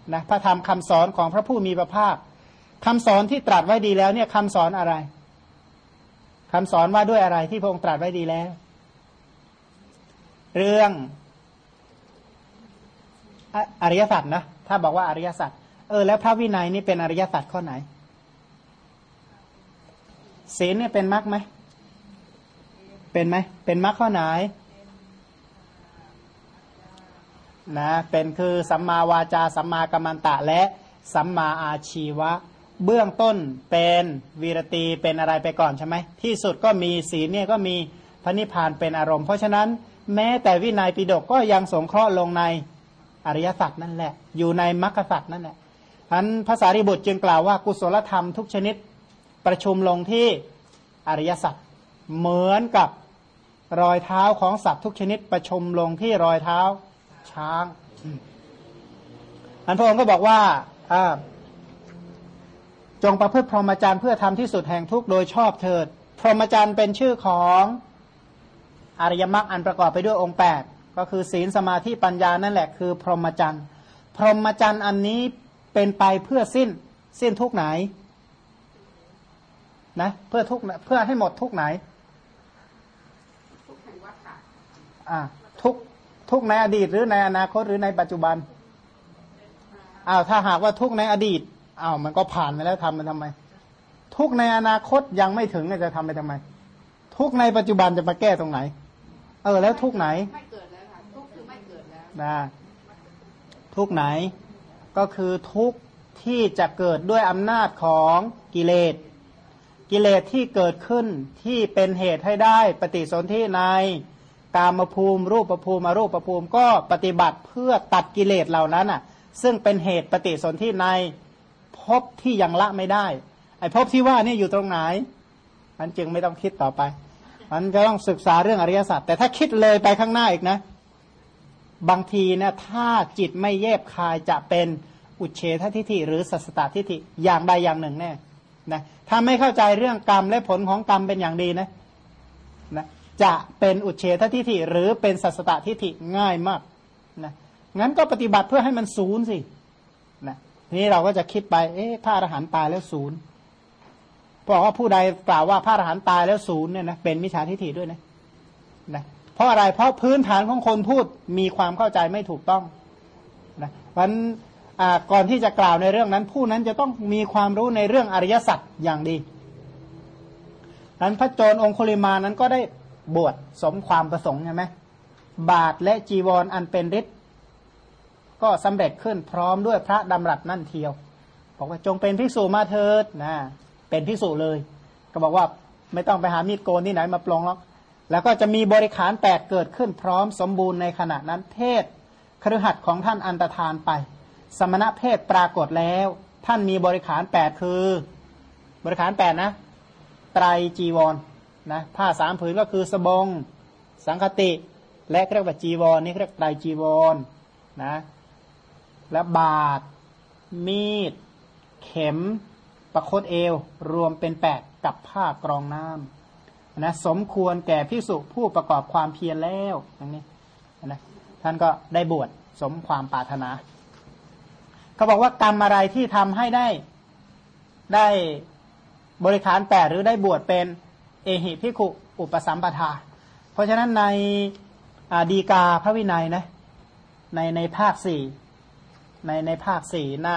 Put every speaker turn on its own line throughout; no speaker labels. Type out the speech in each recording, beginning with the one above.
นะพระธรรมคำสอนของพระผู้มีพระภาคคำสอนที่ตรัสไว้ดีแล้วเนี่ยคำสอนอะไรคำสอนว่าด้วยอะไรที่พระองค์ตรัสไว้ดีแล้วเรื่องอริยสัจนะถ้าบอกว่าอริยสัจแล้วพระวินัยนี่เป็นอริยสัจข้อไหนศีลเนี่ยเป็นมรรคไหมเป็นไหมเป็นมรรคข้อไหนนะเป็นคือสัมมาวาจาสัมมากัมมันตะและสัมมาอาชีวะเบื้องต้นเป็นวีรตีเป็นอะไรไปก่อนใช่ไหมที่สุดก็มีศีลเนี่ยก็มีพระนิพพานเป็นอารมณ์เพราะฉะนั้นแม้แต่วินัยปิฎกก็ยังสงเคราะห์ลงในอริยสัจนั่นแหละอยู่ในมรรคสัจนั่นแหละฉะนั้นพระสารีบุตรจึงกล่าวว่ากุศลธรรมทุกชนิดประชุมลงที่อริยสัจเหมือนกับรอยเท้าของสัตว์ทุกชนิดประชุมลงที่รอยเท้าช้างอันพระองค์ก็บอกว่าจงประพฤติพรหมจรรย์เพื่อทำที่สุดแห่งทุกข์โดยชอบเถิดพรหมจรรย์เป็นชื่อของอริยมรรคอันประกอบไปด้วยองค์8ก็คือศีลสมาธิปัญญานั่นแหละคือพรหมจรรย์พรหมจรรย์อันนี้เป็นไปเพื่อสิ้นทุกข์ไหนนะเพื่อทุกข์เพื่อให้หมดทุกข์ไหนทุกข์ในอดีตหรือในอนาคตหรือในปัจจุบันถ้าหากว่าทุกข์ในอดีตมันก็ผ่านไปแล้วทำมันทำไมทุกข์ในอนาคตยังไม่ถึงจะทำไปทำไมทุกข์ในปัจจุบันจะมาแก้ตรงไหนแล้วทุกข์ไหนไม่เกิดแล้วค่ะทุกข์คือไม่เกิดแล้วนะทุกข์ไหนก็คือทุกข์ที่จะเกิดด้วยอำนาจของกิเลสที่เกิดขึ้นที่เป็นเหตุให้ได้ปฏิสนธิในกามภูมิรูปภูมิอรูปภูมิก็ปฏิบัติเพื่อตัดกิเลสเหล่านั้นซึ่งเป็นเหตุปฏิสนธิในภพที่ยังละไม่ได้ไอ้ภพที่ว่านี่อยู่ตรงไหนมันจึงไม่ต้องคิดต่อไปมันก็ต้องศึกษาเรื่องอริยสัจแต่ถ้าคิดเลยไปข้างหน้าอีกนะบางทีนะถ้าจิตไม่แยบคายจะเป็นอุเฉททิฏฐิหรือสัสสตทิฏฐิอย่างใดอย่างหนึ่งแน่นะถ้าไม่เข้าใจเรื่องกรรมและผลของกรรมเป็นอย่างดีนะจะเป็นอุเฉททิฏฐิหรือเป็นสัสสตทิฏฐิง่ายมากนะงั้นก็ปฏิบัติเพื่อให้มันศูนย์สินะนี่เราก็จะคิดไปพระอรหันต์ตายแล้วศูนย์บอกว่าผู้ใดกล่าวว่าพระอรหันต์ตายแล้วศูนย์เนี่ยนะเป็นมิจฉาทิฏฐิด้วยนะเพราะอะไรเพราะพื้นฐานของคนพูดมีความเข้าใจไม่ถูกต้องนะเพราะฉะนั้นก่อนที่จะกล่าวในเรื่องนั้นผู้นั้นจะต้องมีความรู้ในเรื่องอริยสัจอย่างดีนั้นพระโจรองคุลิมานั้นก็ได้บวชสมความประสงค์ใช่ไหมบาทและจีวรอันเป็นฤทธิ์ก็สำเร็จขึ้นพร้อมด้วยพระดำรัสนั่นเทียวบอกว่าจงเป็นภิกษุมาเถิดนะเป็นภิกษุเลยก็บอกว่าไม่ต้องไปหามีดโกนที่ไหนมาปลงหรอกแล้วก็จะมีบริขาร8เกิดขึ้นพร้อมสมบูรณ์ในขณะนั้นเพศคฤหัสถ์ของท่านอันตรธานไปสมณเพศปรากฏแล้วท่านมีบริขาร8คือบริขาร8นะไตรจีวรนะผ้า3ผืนก็คือสบงสังคติและเรียกว่าจีวรนี่เรียกไตรจีวรนะและบาทมีดเข็มประคตเอวรวมเป็น8กับผ้ากรองน้ำนะสมควรแก่ภิกษุผู้ประกอบความเพียรแล้วอย่างนี้นะท่านก็ได้บวชสมความปรารถนาเขาบอกว่ากรรมอะไรที่ทำให้ได้บริขาร8หรือได้บวชเป็นเอหิภิกขุอุปสัมปทาเพราะฉะนั้นในฎีกาพระวินัยนะในภาค4ในภาค4หน้า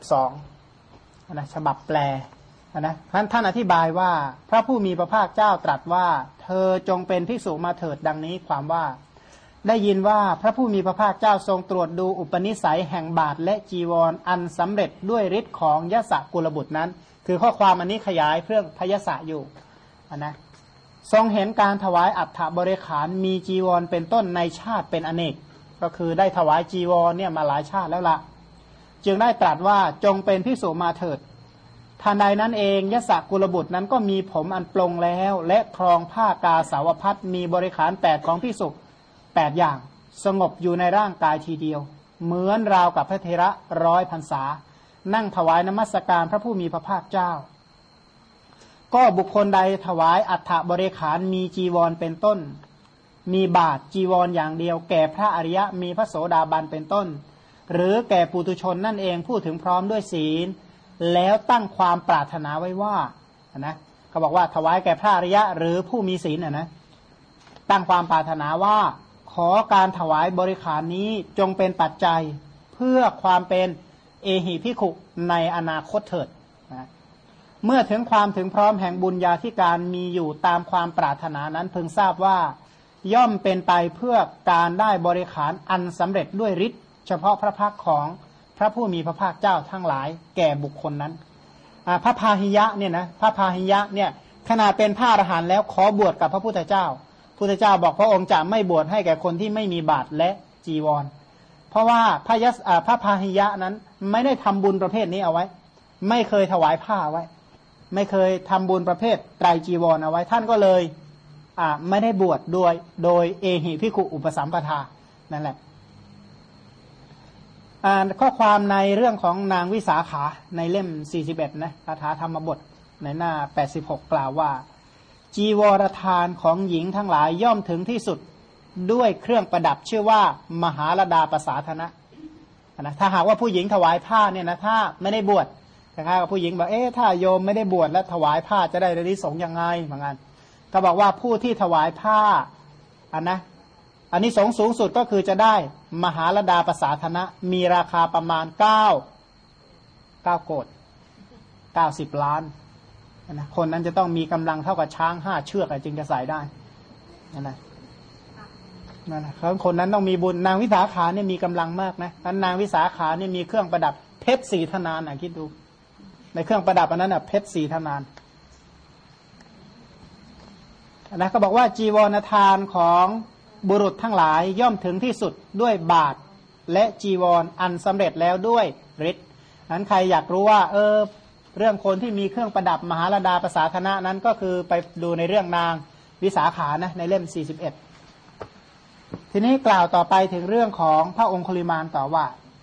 92นะฉบับแปลนะท่านอธิบายว่าพระผู้มีพระภาคเจ้าตรัสว่าเธอจงเป็นภิกษุมาเถิดดังนี้ความว่าได้ยินว่าพระผู้มีพระภาคเจ้าทรงตรวจดูอุปนิสัยแห่งบาทและจีวรอันสำเร็จด้วยฤทธิ์ของยสกุลบุตรนั้นคือข้อความอันนี้ขยายเรื่องพยสะอยู่นะทรงเห็นการถวายอัฐบริขารมีจีวรเป็นต้นในชาติเป็นอเนกก็คือได้ถวายจีวรเนี่ยมาหลายชาติแล้วละจึงได้ตรัสว่าจงเป็นภิกษุมาเถิดทันใดนั้นเองยสกุลบุตรนั้นก็มีผมอันปลงแล้วและครองผ้ากาสาวพัดมีบริขาร8ของภิกษุ8อย่างสงบอยู่ในร่างกายทีเดียวเหมือนราวกับพระเถระ100 พรรษานั่งถวายนมัสการพระผู้มีพระภาคเจ้าก็บุคคลใดถวายอัฐบริขารมีจีวรเป็นต้นมีบาทจีวรอย่างเดียวแก่พระอริยะมีพระโสดาบันเป็นต้นหรือแก่ปุถุชนนั่นเองพูดถึงพร้อมด้วยศีลแล้วตั้งความปรารถนาไว้ว่านะเขาบอกว่าถวายแก่พระอริยะหรือผู้มีศีลนะตั้งความปรารถนาว่าขอการถวายบริขารนี้จงเป็นปัจจัยเพื่อความเป็นเอหิภิกขุในอนาคตเถิดนะเมื่อถึงความถึงพร้อมแห่งบุญญาธิการมีอยู่ตามความปรารถนานั้นพึงทราบว่าย่อมเป็นไปเพื่อการได้บริขารอันสำเร็จด้วยฤทธิ์เฉพาะพระภาคของพระผู้มีพระภาคเจ้าทั้งหลายแก่บุคคลนั้นพระพาหิยะเนี่ยนะพระพาหิยะเนี่ยขนาดเป็นพระอรหันต์แล้วขอบวชกับพระพุทธเจ้าพุทธเจ้าบอกพระองค์จะไม่บวชให้แก่คนที่ไม่มีบาตรและจีวรเพราะว่าพระพาหิยะนั้นไม่ได้ทำบุญประเภทนี้เอาไว้ไม่เคยถวายผ้าไว้ไม่เคยทำบุญประเภทไตรจีวรเอาไว้ท่านก็เลยไม่ได้บวชโดยเอหิภิกขุอุปสัมปทานั่นแหละข้อความในเรื่องของนางวิสาขาในเล่ม41นะคาถาธรรมบทในหน้า86กล่าวว่าจีวรทานของหญิงทั้งหลายย่อมถึงที่สุดด้วยเครื่องประดับชื่อว่ามหาลดาปสาธนะนะถ้าหากว่าผู้หญิงถวายผ้าเนี่ยนะถ้าไม่ได้บวชนะครับผู้หญิงบอกถ้าโยมไม่ได้บวชแล้วถวายผ้าจะได้อานิสงส์ยังไงเหมือนกันก็บอกว่าผู้ที่ถวายผ้าอานิสงส์สูงสุดก็คือจะได้มหาลดาปสาธนะมีราคาประมาณ9โกฏ90 ล้านนะคนนั้นจะต้องมีกำลังเท่ากับช้าง5 เชือกจึงจะใส่ได้นั่นนะคนนั้นต้องมีบุญนางวิสาขาเนี่ยมีกำลังมากนะนางวิสาขาเนี่ยมีเครื่องประดับเพชร4 ธนานคิดดูในเครื่องประดับอันนั้นเพชร4 ธนานนะก็บอกว่าจีวรทานของบุรุษทั้งหลายย่อมถึงที่สุดด้วยบาตรและจีวรอันสำเร็จแล้วด้วยฤทธิ์นั้นใครอยากรู้ว่าเรื่องคนที่มีเครื่องประดับมหาลดาปสาธนะนั้นก็คือไปดูในเรื่องนางวิสาขานะในเล่ม41ทีนี้กล่าวต่อไปถึงเรื่องของพระองคุลิมานต่อว่า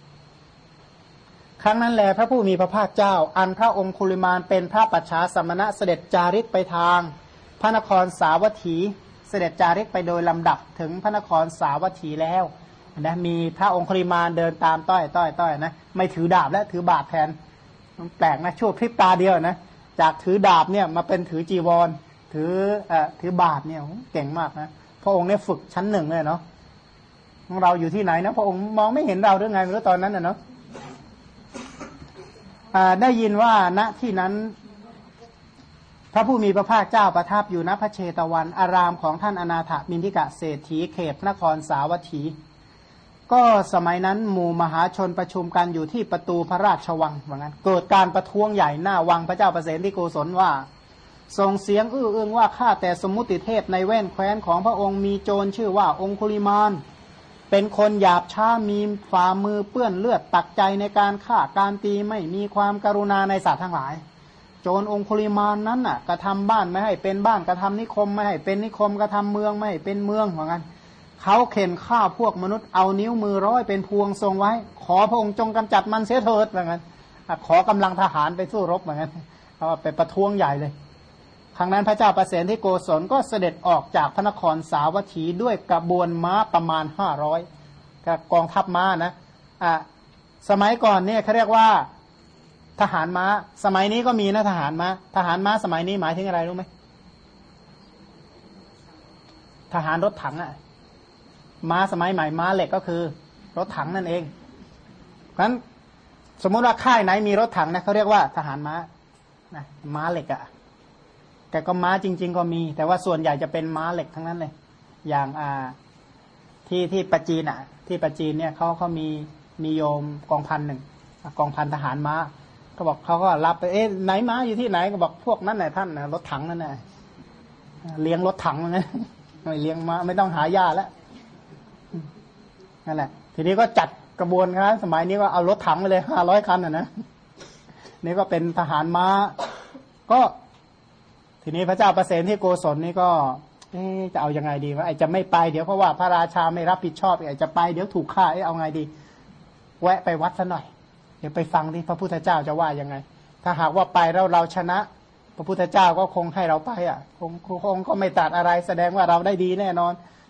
ครั้งนั้นแลพระผู้มีพระภาคเจ้าอันพระองคุลิมานเป็นพระปัจฉาสมณะเสด็จจาริกไปทางพระนครสาวัตถีเสด็จจาริกไปโดยลำดับถึงพระนครสาวัตถีแล้วนะมีพระองคุลิมานเดินตามต้อยนะไม่ถือดาบและถือบาตรแทนมันแปลกนะชั่วพริบตาเดียวนะจากถือดาบเนี่ยมาเป็นถือจีวรถือบาตรเนี่ยเก่งมากนะพระองค์เนี่ยฝึกชั้น1เลยเนาะของเราอยู่ที่ไหนนะพระองค์มองไม่เห็นเราหรือไงไม่รู้ตอนนั้นนะเนาะได้ยินว่าณที่นั้นพระผู้มีพระภาคเจ้าประทับอยู่ณพระเชตวันอารามของท่านอนาถมินทิกะเศรษฐีเขตนครสาวัตถีก็สมัยนั้นหมู่มหาชนประชุมกันอยู่ที่ประตูพระราชวังเหมือนกันเกิดการประท้วงใหญ่หน้าวังพระเจ้าประเสนที่โกศลว่าส่งเสียงอื้ออึงว่าข้าแต่สมมุติเทพในแว่นแคว้นของพระองค์มีโจรชื่อว่าองคุลิมานเป็นคนหยาบช้ามีฝ่ามือเปื้อนเลือดตักใจในการฆ่าการตีไม่มีความกรุณาในสัตว์ทั้งหลายโจรองคุลิมานนั้นน่ะกระทำบ้านไม่ให้เป็นบ้านกระทำนิคมไม่ให้เป็นนิคมกระทำเมืองไม่ให้เป็นเมืองเหมือนกันเขาเข็นฆ่าพวกมนุษย์เอานิ้วมือร้อยเป็นพวงทรงไว้ขอพระองค์จงกำจัดมันเสียเถิดเหมือนกันขอกำลังทหารไปสู้รบเหมือนกันเขาไปประท้วงใหญ่เลยครั้งนั้นพระเจ้าประเสนที่โกศลก็เสด็จออกจากพระนครสาวัตถีด้วยกระบวนม้าประมาณ500กองทัพม้านะสมัยก่อนเนี่ยเขาเรียกว่าทหารม้าสมัยนี้ก็มีนะทหารม้าสมัยนี้หมายถึงอะไรรู้ไหมทหารรถถังม้าสมัยใหม่ม้าเหล็กก็คือรถถังนั่นเองเพราะฉะนั้นสมมติว่าค่ายไหนมีรถถังนะเขาเรียกว่าทหารม้าม้าเหล็กแต่ก็ม้าจริงๆก็มีแต่ว่าส่วนใหญ่จะเป็นม้าเหล็กทั้งนั้นเลยอย่างที่ปัจจีนที่ปัจจีนเนี่ยเขามีโยมกองพัน1กองพันทหารม้าก็บอกเขาก็รับไปไหนม้าอยู่ที่ไหนก็บอกพวกนั้นแหละท่านรถถังนั่นแหละเลี้ยงรถถังนะไม่เลี้ยงม้าไม่ต้องหาหญ้าแล้วนั่นแหละทีนี้ก็จัดกระบวนการสมัยนี้ก็เอารถถังไปเลย500 คันนะนี่ก็เป็นทหารม้าก็ทีนี้พระเจ้าประเสนที่โกศลนี่ก็จะเอายังไงดีวะจะไม่ไปเดี๋ยวเพราะว่าพระราชาไม่รับผิดชอบจะไปเดี๋ยวถูกฆ่าเอาไงดีแวะไปวัดซะหน่อยเดี๋ยวไปฟังดิพระพุทธเจ้าจะว่ายังไงถ้าหากว่าไปแล้วเราชนะพระพุทธเจ้าก็คงให้เราไปคงก็ไม่ตัดอะไรแสดงว่าเราได้ดีแน่นอน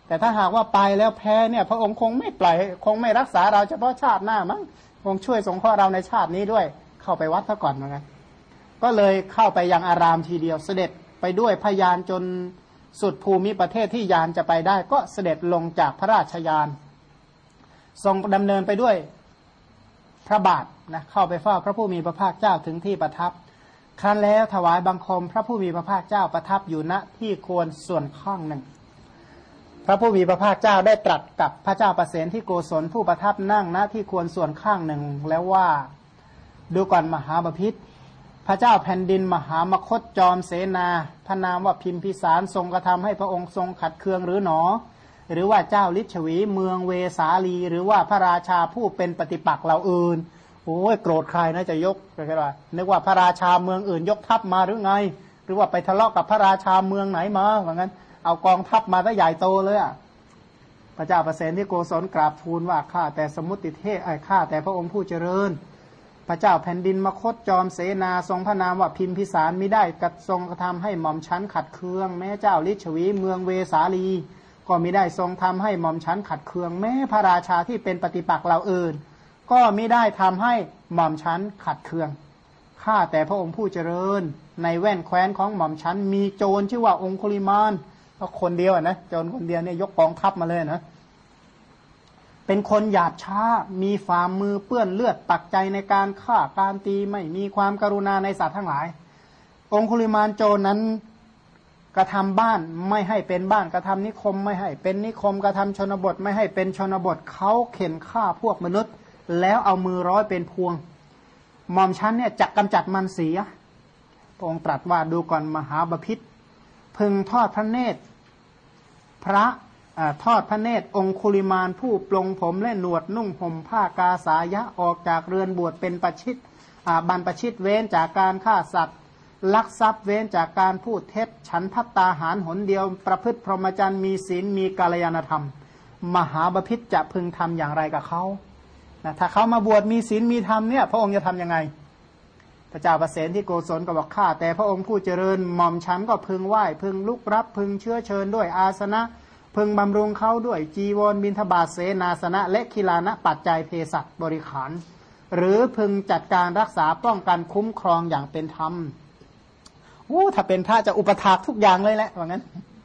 แต่ถ้าหากว่าไปแล้วแพ้เนี่ยพระองค์คงไม่ปล่อยคงไม่รักษาเราเฉพาะชาติหน้ามั้งคงช่วยสงเคราะห์เราในชาตินี้ด้วยเข้าไปวัดซะก่อนเหมือนกันก็เลยเข้าไปยังอารามทีเดียวเสด็จไปด้วยพยานจนสุดภูมิประเทศที่ยานจะไปได้ก็เสด็จลงจากพระราชยานทรงดำเนินไปด้วยพระบาทนะเข้าไปเฝ้าพระผู้มีพระภาคเจ้าถึงที่ประทับครั้นแล้วถวายบังคมพระผู้มีพระภาคเจ้าประทับอยู่ณที่ควรส่วนข้างหนึ่งพระผู้มีพระภาคเจ้าได้ตรัสกับพระเจ้าประเสนที่โกศลผู้ประทับนั่งณที่ควรส่วนข้างหนึ่งแล้วว่าดูก่อนมหาบพิตรพระเจ้าแผ่นดินมหามคตจอมเสนาพระนามว่าพิมพิสารทรงกระทำให้พระองค์ทรงขัดเคืองหรือหนอหรือว่าเจ้าลิชวีเมืองเวสาลีหรือว่าพระราชาผู้เป็นปฏิปักษ์เราอื่นโอ้ยโกรธใครนะจะยกอะไรกันวะนึกว่าพระราชาเมืองอื่นยกทัพมาหรือไงหรือว่าไปทะเลาะกับพระราชาเมืองไหนมาเหมือนกันเอากองทัพมาซะใหญ่โตเลยอ่ะพระเจ้าประเสนที่โกศลกราบทูลว่าข้าแต่สมุติเทพข้าแต่พระองค์ผู้เจริญพระเจ้าแผ่นดินมคตจอมเสนาทรงพระนามว่าพิมพิสารมิได้กระทรงกระทำให้หม่อมชั้นขัดเคืองแม้เจ้าลิชวีเมืองเวสาลีก็มิได้ทรงทำให้หม่อมชั้นขัดเคืองแม้พระราชาที่เป็นปฏิปักษ์เราอื่นก็มิได้ทำให้หม่อมชั้นขัดเคืองข้าแต่พระองค์ผู้เจริญในแว่นแคว้นของหม่อมชั้นมีโจรชื่อว่าองคุลิมานก็คนเดียวนะโจรคนเดียวเนี่ยยกกองทัพมาเลยนะเป็นคนหยาบช้ามีฝ่ามือเปื้อนเลือดปักใจในการฆ่าการตีไม่มีความกรุณาในสัตว์ทั้งหลายองคุลิมานโจรนั้นกระทำบ้านไม่ให้เป็นบ้านกระทำนิคมไม่ให้เป็นนิคมกระทำชนบทไม่ให้เป็นชนบทเขาเข็นฆ่าพวกมนุษย์แล้วเอามือร้อยเป็นพวงหม่อมชั้นเนี่ยจะกำจัดมันเสียพระองค์ตรัสว่าดูก่อนมหาบพิตรพึงทอดพระเนตรทอดพระเนตรองคุลิมานผู้ปลงผมและหนวดนุ่งห่มผ้ากาสายะออกจากเรือนบวชเป็นประชิตบรรพชิตเว้นจากการฆ่าสัตว์ลักทรัพย์เว้นจากการพูดเท็จฉันภัตตาหารหนเดียวประพฤติพรหมจรรย์มีศีลมีกาลยานธรรมมหาบพิตรจะพึงทำอย่างไรกับเขาถ้าเขามาบวชมีศีลมีธรรมเนี่ยพระองค์จะทำยังไงพระเจ้าประเสนที่โกศลก็บอกข้าแต่พระองค์ผู้เจริญหม่อมฉันก็พึงไหว้พึงลุกรับพึงเชื้อเชิญด้วยอาสนะพึงบำรุงเขาด้วยจีวรบิณฑบาตเสนาสนะและคิลานะปัจจัยเภสัชบริขารหรือพึงจัดการรักษาป้องกันคุ้มครองอย่างเป็นธรรมถ้าเป็นพระจะอุปถากทุกอย่างเลยแหละว่างั้น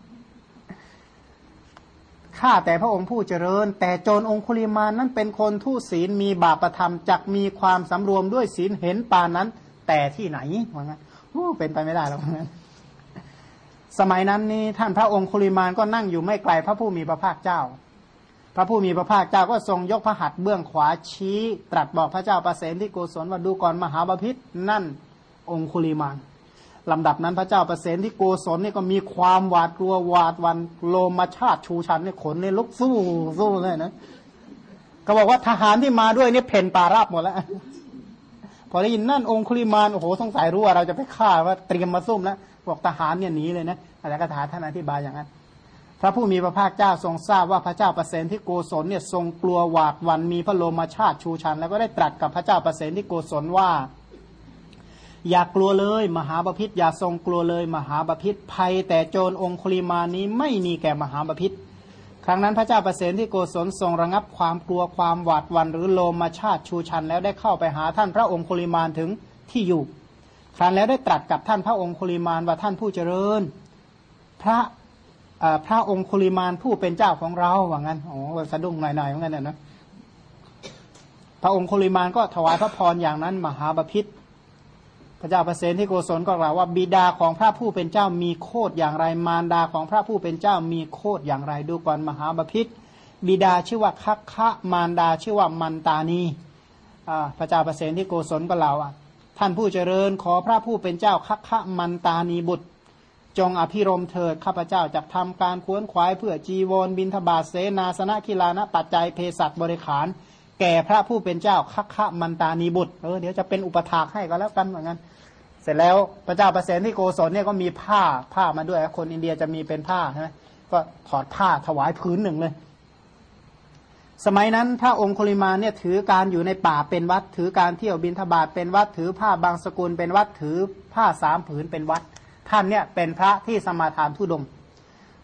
ข้าแต่พระองค์ผู้เจริญแต่โจรองคุลิมานนั้นเป็นคนทุศีลมีบาปธรรมจักมีความสำรวมด้วยศีลเห็นปานนั้นแต่ที่ไหนว่างั้นเป็นไปไม่ได้หรอกว่างั้นสมัยนั้นนี่ท่านพระองค์คุลิมานก็นั่งอยู่ไม่ไกลพระผู้มีพระภาคเจ้าพระผู้มีพระภาคเจ้าก็ทรงยกพระหัตถ์เบื้องขวาชี้ตรัสบอกพระเจ้าประเสนที่โกศลว่าดูก่อนมหาบพิตรนั่นองคุลิมานลำดับนั้นพระเจ้าประเสนที่โกศลนี่ก็มีความหวาดกลัวหวาดวันโลมาชาติชูชันเนี่ยขนเนี่ยลุกสู้เลยนะเขาบอกว่าทหารที่มาด้วยเนี่ยเพ่นป่าราบหมดแล้วพอได้ยินนั่นองคุลิมานโอ้โหสงสัยรู้ว่าเราจะไปฆ่าว่าเตรียมมาซุ่มแล้วบอกทหารเนี่ยหนีเลยนะอาจารย์คาถาท่านอธิบายอย่างนั้นพระผู้มีพระภาคเจ้าทรงทราบว่าพระเจ้าประเสนที่โกศลเนี่ยทรงกลัวหวาดวันมีพระโลมาชาติชูชันแล้วก็ได้ตรัสกับพระเจ้าประเสนที่โกศลว่าอย่ากลัวเลยมหาบพิตรอย่าทรงกลัวเลยมหาบพิตรภัยแต่โจรองคุลิมานนี้ไม่มีแก่มหาบพิตรครั้งนั้นพระเจ้าประเสนที่โกศลทรงระงับความกลัวความหวาดหวั่นหรือโลมาชาติชูชันแล้วได้เข้าไปหาท่านพระองคุลิมานถึงที่อยู่ครั้นแล้วได้ตรัสกับท่านพระองคุลิมานว่าท่านผู้เจริญพระองคุลิมานผู้เป็นเจ้าของเราว่างั้นโอ้สะดุ้งหน่อยๆเหมือนกันนะพระองคุลิมานก็ถวายพระพรอย่างนั้นมหาบพิตรพระเจ้าประเสนที่โกศลก็กล่าวว่าบิดาของพระผู้เป็นเจ้ามีโคดอย่างไรมารดาของพระผู้เป็นเจ้ามีโคดอย่างไรดูก่อนมหาบพิตรบิดาชื่อว่าคัคคะมารดาชื่อว่ามันตานีพระเจ้าประเสนที่โกศลก็กล่าวว่าท่านผู้เจริญขอพระผู้เป็นเจ้าคัคคะมันตานีบุตรจงอภิรมเถิดข้าพเจ้าจะทำการขวนขวายเพื่อจีวรบิณฑบาตเสนาสนะคิลานะปัจจัยเภสัชบริขารแก่พระผู้เป็นเจ้าคัคคะมันตานีบุตรเดี๋ยวจะเป็นอุปถากให้ก็แล้วกันเหมือนกันเสร็จแล้วพระเจ้าประเสนที่โกศลเนี่ยก็มีผ้ามาด้วยคนอินเดียจะมีเป็นผ้าใช่ไหมก็ถอดผ้าถวายพื้นหนึ่งเลยสมัยนั้นพระองค์คุลิมานเนี่ยถือการอยู่ในป่าเป็นวัดถือการเที่ยวบิณฑบาตเป็นวัดถือผ้าบางสกุลเป็นวัดถือผ้า3 ผืนเป็นวัดท่านเนี่ยเป็นพระที่สมาทานธุดงค์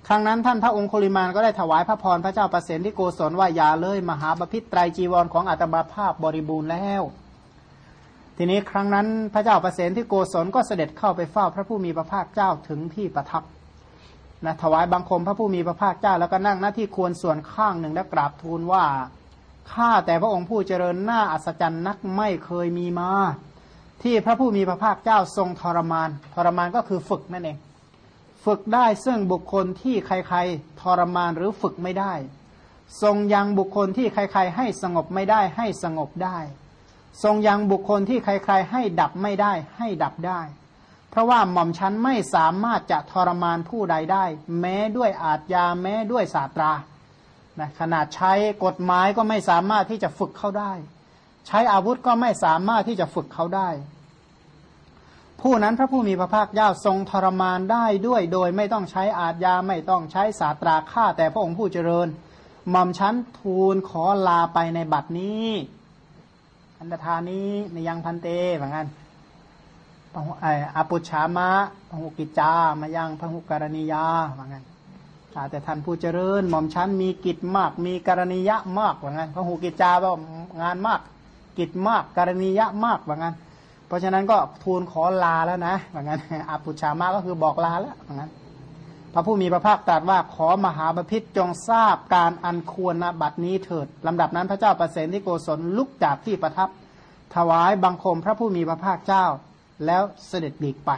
ครั้งนั้นท่านพระองคุลิมานก็ได้ถวายพระพรพระเจ้าประเสนที่โกศลว่าอย่าเลยมหาบพิตรไตรจีวรของอาตมาภาพบริบูรณ์แล้วทีนี้ครั้งนั้นพระเจ้าประเสนที่โกศลก็เสด็จเข้าไปเฝ้าพระผู้มีพระภาคเจ้าถึงที่ประทับนะถวายบังคมพระผู้มีพระภาคเจ้าแล้วก็นั่งหน้าที่ควรส่วนข้างหนึ่งและกราบทูลว่าข้าแต่พระองค์ผู้เจริญน่าอัศจรรย์นักไม่เคยมีมาที่พระผู้มีพระภาคเจ้าทรงทรมานก็คือฝึกนั่นเองฝึกได้ซึ่งบุคคลที่ใครๆทรมานหรือฝึกไม่ได้ทรงยังบุคคลที่ใครๆให้สงบไม่ได้ให้สงบได้ทรงยังบุคคลที่ใครๆให้ดับไม่ได้ให้ดับได้เพราะว่าหม่อมชั้นไม่สามารถจะทรมานผู้ใดได้แม้ด้วยอาทยาแม้ด้วยศาสตรานะขนาดใช้กฎหมายก็ไม่สามารถที่จะฝึกเขาได้ใช้อาวุธก็ไม่สามารถที่จะฝึกเขาได้ผู้นั้นพระผู้มีพระภาคเจ้าทรงทรมานได้ด้วยโดยไม่ต้องใช้อาทยาไม่ต้องใช้ศาสตราข้าแต่พระองค์ผู้เจริญหม่อมชั้นทูลขอลาไปในบัดนี้อันตธานี้ในยังพันเตเหมือนกันอปุชฌามะพหุกิจจามายังพหุการณียาเหมือนกันแต่ท่านผู้เจริญหม่อมชั้นมีกิจมากมีกรณียะมากเหมือนกันพหุกิจจาว่างานมากกิจมากกรณียะมากเหมือนกันเพราะฉะนั้นก็ทูลขอลาแล้วนะเหมือนกันอปุชฌามะก็คือบอกลาแล้วเหมือนกันพระผู้มีพระภาคตรัสว่าขอมหาบพิตรจงทราบการอันควรณบัดนี้เถิดลำดับนั้นพระเจ้าประเสนที่โกศลลุกจากที่ประทับถวายบังคมพระผู้มีพระภาคเจ้าแล้วเสด็จหลีกไป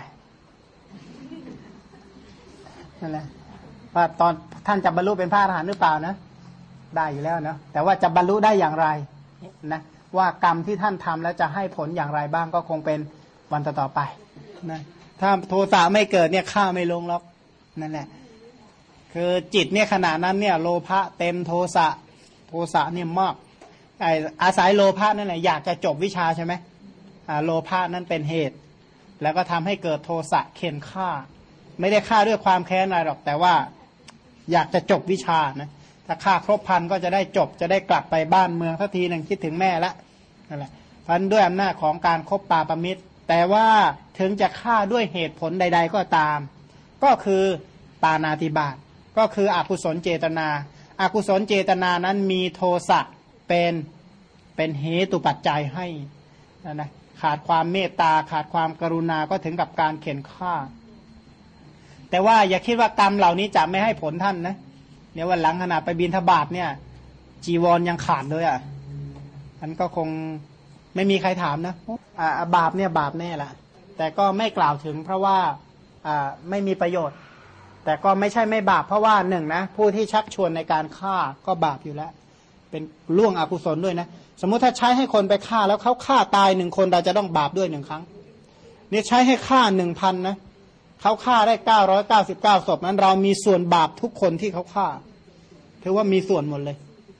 นั่นแหละว่าตอนท่านจะบรรลุเป็นพระอรหันต์หรือเปล่านะได้อยู่แล้วนะแต่ว่าจะบรรลุได้อย่างไรนะว่ากรรมที่ท่านทำแล้วจะให้ผลอย่างไรบ้างก็คงเป็นวันต่อไปนะถ้าโทสะไม่เกิดเนี่ยฆ่าไม่ลงหรอกนั่นแหละคือจิตเนี่ยขณะนั้นเนี่ยโลภะเต็มโทสะเนี่ยมากอาศัยโลภะนั่นแหละอยากจะจบวิชาใช่ไหมโลภะนั้นเป็นเหตุแล้วก็ทำให้เกิดโทสะเข็นฆ่าไม่ได้ฆ่าด้วยความแค้นอะไรหรอกแต่ว่าอยากจะจบวิชานะถ้าฆ่าครบพันก็จะได้จบจะได้กลับไปบ้านเมืองทันทีหนึ่งคิดถึงแม่ละนั่นแหละเพราะด้วยอำนาจของการคบปาปมิตรแต่ว่าถึงจะฆ่าด้วยเหตุผลใดๆก็ตามก็คือปาณาติบาตก็คืออกุศลเจตนาอกุศลเจตนานั้นมีโทสะเป็นเหตุปัจจัยให้นะขาดความเมตตาขาดความกรุณาก็ถึงกับการเข็นฆ่าแต่ว่าอย่าคิดว่ากรรมเหล่านี้จะไม่ให้ผลท่านนะเนี่ยวันหลังขณะไปบิณฑบาตเนี่ยจีวรยังขาดเลยอันก็คงไม่มีใครถามนะบาปเนี่ยบาปแน่ละแต่ก็ไม่กล่าวถึงเพราะว่าไม่มีประโยชน์แต่ก็ไม่ใช่ไม่บาปเพราะว่าหนึ่งนะผู้ที่ชักชวนในการฆ่าก็บาปอยู่แล้วเป็นล่วงอกุศลด้วยนะสมมุติถ้าใช้ให้คนไปฆ่าแล้วเขาฆ่าตาย1 คนเราจะต้องบาปด้วย1 ครั้งเนี่ยใช้ให้ฆ่า 1,000 นะเขาฆ่าได้999ศพนั้นเรามีส่วนบาปทุกคนที่เขาฆ่าถือว่ามีส่วนหมดเลย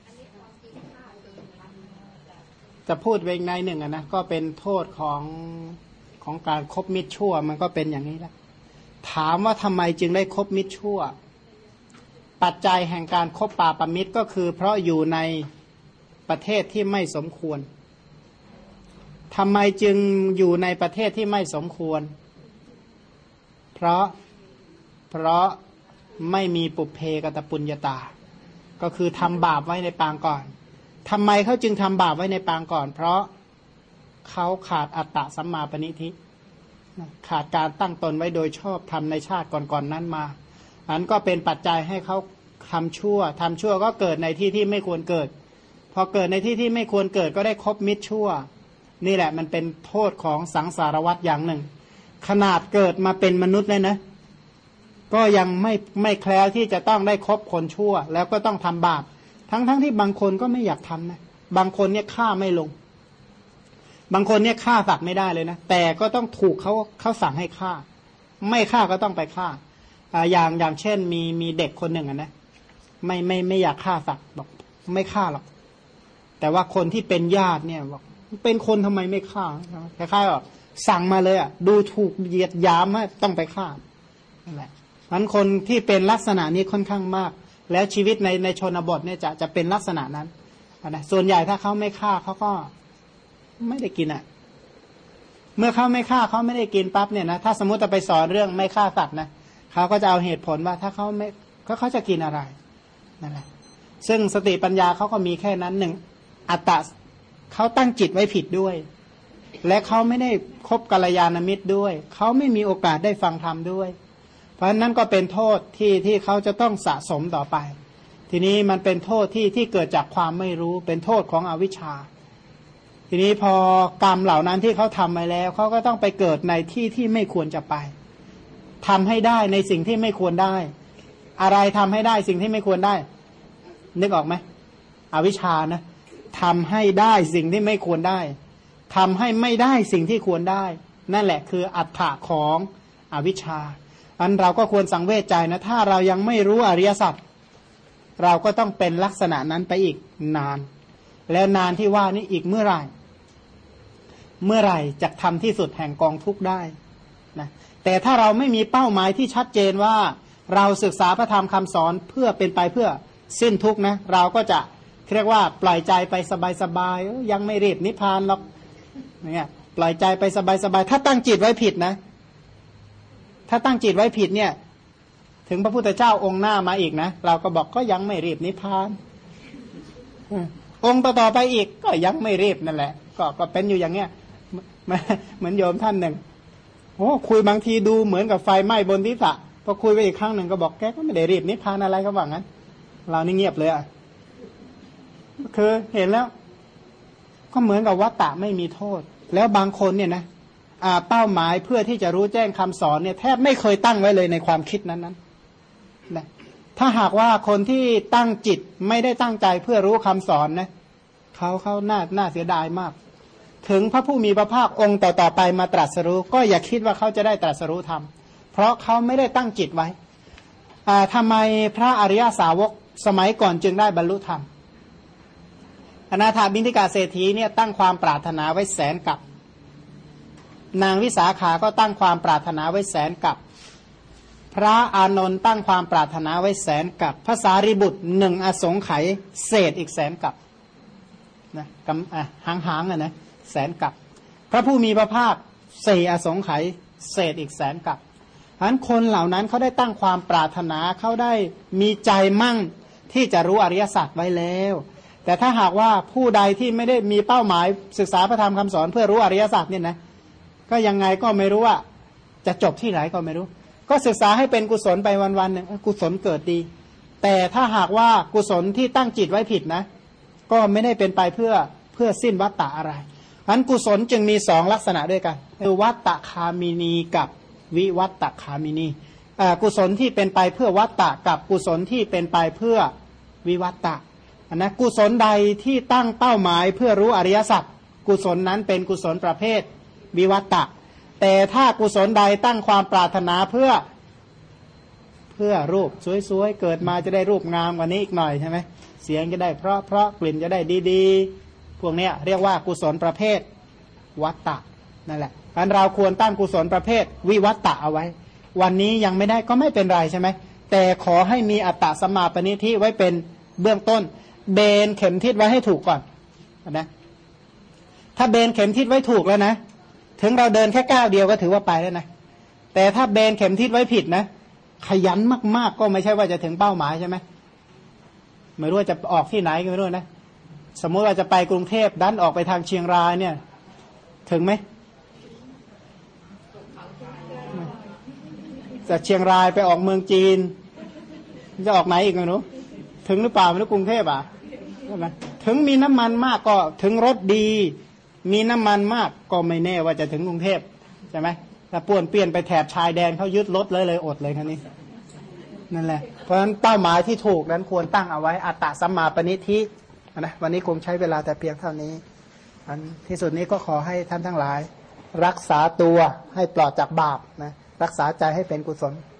จะพูดไปในหนึ่งนะก็เป็นโทษของการคบมิตรชั่วมันก็เป็นอย่างนี้แหละถามว่าทำไมจึงได้คบมิตรชั่วปัจจัยแห่งการคบปาปมิตรก็คือเพราะอยู่ในประเทศที่ไม่สมควรทำไมจึงอยู่ในประเทศที่ไม่สมควรเพราะไม่มีปุเพกตปุญญาตาก็คือทำบาปไว้ในปางก่อนทำไมเขาจึงทำบาปไว้ในปางก่อนเพราะเขาขาดอัตตะสัมมาปณิธิขาดการตั้งตนไว้โดยชอบทำในชาติก่อนๆ นั้นมาอันก็เป็นปัจจัยให้เขาทำชั่วก็เกิดในที่ที่ไม่ควรเกิดพอเกิดในที่ที่ไม่ควรเกิดก็ได้คบมิตรชั่วนี่แหละมันเป็นโทษของสังสารวัฏอย่างหนึ่งขนาดเกิดมาเป็นมนุษย์เลยนะก็ยังไม่แคล้วที่จะต้องได้คบคนชั่วแล้วก็ต้องทำบาปทั้งที่บางคนก็ไม่อยากทำนะบางคนเนี่ยฆ่าไม่ลงบางคนเนี่ยฆ่าสัตว์ไม่ได้เลยนะแต่ก็ต้องถูกเขาสั่งให้ฆ่าไม่ฆ่าก็ต้องไปฆ่าอย่างเช่นมีเด็กคนหนึ่งนะไม่อยากฆ่าสัตว์บอกไม่ฆ่าหรอกแต่ว่าคนที่เป็นญาติเนี่ยบอกเป็นคนทำไมไม่ฆ่าคล้ายๆว่าสั่งมาเลยดูถูกเหยียดหยามว่าต้องไปฆ่านั่นแหละนั้นคนที่เป็นลักษณะนี้ค่อนข้างมากแล้วชีวิตในชนบทเนี่ยจะเป็นลักษณะนั้นนะส่วนใหญ่ถ้าเขาไม่ฆ่าเขาก็ไม่ได้กินเมื่อเขาไม่ฆ่าเขาไม่ได้กินปั๊บเนี่ยนะถ้าสมมติจะไปสอนเรื่องไม่ฆ่าสัตว์นะเขาก็จะเอาเหตุผลว่าถ้าก็เขาจะกินอะไรนั่นแหละซึ่งสติปัญญาเขาก็มีแค่นั้นหนึ่งอัตตะเขาตั้งจิตไว้ผิดด้วยและเขาไม่ได้คบกัลยาณมิตรด้วยเขาไม่มีโอกาสได้ฟังธรรมด้วยเพราะนั้นก็เป็นโทษที่เขาจะต้องสะสมต่อไปทีนี้มันเป็นโทษที่เกิดจากความไม่รู้เป็นโทษของอวิชชาทีนี้พอกรรมเหล่านั้นที่เขาทำไปแล้วเขาก็ต้องไปเกิดในที่ที่ไม่ควรจะไปทำให้ได้ในสิ่งที่ไม่ควรได้อะไรทำให้ได้สิ่งที่ไม่ควรได้นึกออกไหมอวิชชานะทำให้ได้สิ่งที่ไม่ควรได้ทำให้ไม่ได้สิ่งที่ควรได้นั่นแหละคืออัตถะของอวิชชาอันเราก็ควรสังเวชใจนะถ้าเรายังไม่รู้อริยสัจเราก็ต้องเป็นลักษณะนั้นไปอีกนานแล้วนานที่ว่านี้อีกเมื่อไหร่จะทำที่สุดแห่งกองทุกข์ได้นะแต่ถ้าเราไม่มีเป้าหมายที่ชัดเจนว่าเราศึกษาพระธรรมคำสอนเพื่อเป็นไปเพื่อสิ้นทุกข์นะเราก็จะเรียกว่าปล่อยใจไปสบายๆยังไม่รีบนิพพานหรอกเนี่ยปล่อยใจไปสบายๆถ้าตั้งจิตไว้ผิดนะถ้าตั้งจิตไว้ผิดเนี่ยถึงพระพุทธเจ้าองค์หน้ามาอีกนะเราก็บอกก็ยังไม่รีบนิพพานองค์ต่อๆไปอีกก็ยังไม่รีบนั่นแหละก็เป็นอยู่อย่างเงี้ยเหมือนโยมท่านหนึ่งโอ้คุยบางทีดูเหมือนกับไฟไหม้บนทิศะพอคุยไปอีกครั้งหนึ่งก็บอกแกก็ไม่ได้รีบนิพพานอะไรก็ว่างั้นเรานี่เงียบเลยอ่ะคือเห็นแล้วก็เหมือนกับวัฏฏะไม่มีโทษแล้วบางคนเนี่ยนะเป้าหมายเพื่อที่จะรู้แจ้งคำสอนเนี่ยแทบไม่เคยตั้งไว้เลยในความคิดนั้นนะถ้าหากว่าคนที่ตั้งจิตไม่ได้ตั้งใจเพื่อรู้คำสอนนะเขาน่าเสียดายมากถึงพระผู้มีพระภาคองค์ต่อไปมาตรัสรู้ก็อย่าคิดว่าเขาจะได้ตรัสรู้ธรรมเพราะเขาไม่ได้ตั้งจิตไว้ทำไมพระอริยสาวกสมัยก่อนจึงได้บรรลุธรรมอนาถาบิณฑิกาเศรษฐีเนี่ยตั้งความปรารถนาไว้แสนกับนางวิสาขาก็ตั้งความปรารถนาไว้แสนกับพระอานนท์ตั้งความปรารถนาไว้แสนกับพระสารีบุตรหนึ่งอสงไขยเศษอีกแสนกับนะหางนะแสนกับพระผู้มีพระภาคสี่อสงไขยเศษอีกแสนกับฉะนั้นคนเหล่านั้นเขาได้ตั้งความปรารถนาเขาได้มีใจมั่งที่จะรู้อริยสัจไว้แล้วแต่ถ้าหากว่าผู้ใดที่ไม่ได้มีเป้าหมายศึกษาพระธรรมคำสอนเพื่อรู้อริยสัจเนี่ยนะก็ยังไงก็ไม่รู้ว่าจะจบที่ไหนก็ไม่รู้ก็ศึกษาให้เป็นกุศลไปวันๆหนึ่งกุศลเกิดดีแต่ถ้าหากว่ากุศลที่ตั้งจิตไว้ผิดนะก็ไม่ได้เป็นไปเพื่อสิ้นวัฏฏะอะไรอันกุศลจึงมีสองลักษณะด้วยกันคือวัฏฏะคามินีกับวิวัฏฏะคามินีกุศลที่เป็นไปเพื่อวัฏฏะกับกุศลที่เป็นไปเพื่อวิวัฏฏะนะกุศลใดที่ตั้งเป้าหมายเพื่อรู้อริยสัจกุศลนั้นเป็นกุศลประเภทวิวัฏฏะแต่ถ้ากุศลใดตั้งความปรารถนาเพื่อรูปสวยๆเกิดมาจะได้รูปงามกว่านี้อีกหน่อยใช่ไหมเสียงจะได้เพราะกลิ่นจะได้ดีๆพวกนี้เรียกว่ากุศลประเภทวัฏฏะนั่นแหละอันเราควรตั้งกุศลประเภทวิวัฏฏะเอาไว้วันนี้ยังไม่ได้ก็ไม่เป็นไรใช่ไหมแต่ขอให้มีอัตตสัมมาปณิทิไว้เป็นเบื้องต้นเบนเข็มทิศไว้ให้ถูกก่อนนะถ้าเบนเข็มทิศไว้ถูกแล้วนะถึงเราเดินแค่ก้าวเดียวก็ถือว่าไปแล้วนะแต่ถ้าเบนเข็มทิศไว้ผิดนะขยันมากๆก็ไม่ใช่ว่าจะถึงเป้าหมายใช่ไหมไม่รู้ว่าจะออกที่ไหนก็ไม่รู้นะสมมติว่าจะไปกรุงเทพดันออกไปทางเชียงรายเนี่ยถึงไหมจากเชียงรายไปออกเมืองจีนจะออกไหนอีกไม่รู้ถึงหรือเปล่าไม่รู้กรุงเทพใช่ไหมถึงมีน้ำมันมากก็ถึงรถดีมีน้ำมันมากก็ไม่แน่ว่าจะถึงกรุงเทพใช่ไหมถ้าป่วนเปลี่ยนไปแถบชายแดนเขายึดรถเลยอดเลยคันนี้นั่นแหละเพราะฉะนั้นเป้าหมายที่ถูกนั้นควรตั้งเอาไว้อัตตสัมมาปณิทินะวันนี้คงใช้เวลาแต่เพียงเท่านี้อันที่สุดนี้ก็ขอให้ท่านทั้งหลายรักษาตัวให้ปลอดจากบาปนะรักษาใจให้เป็นกุศล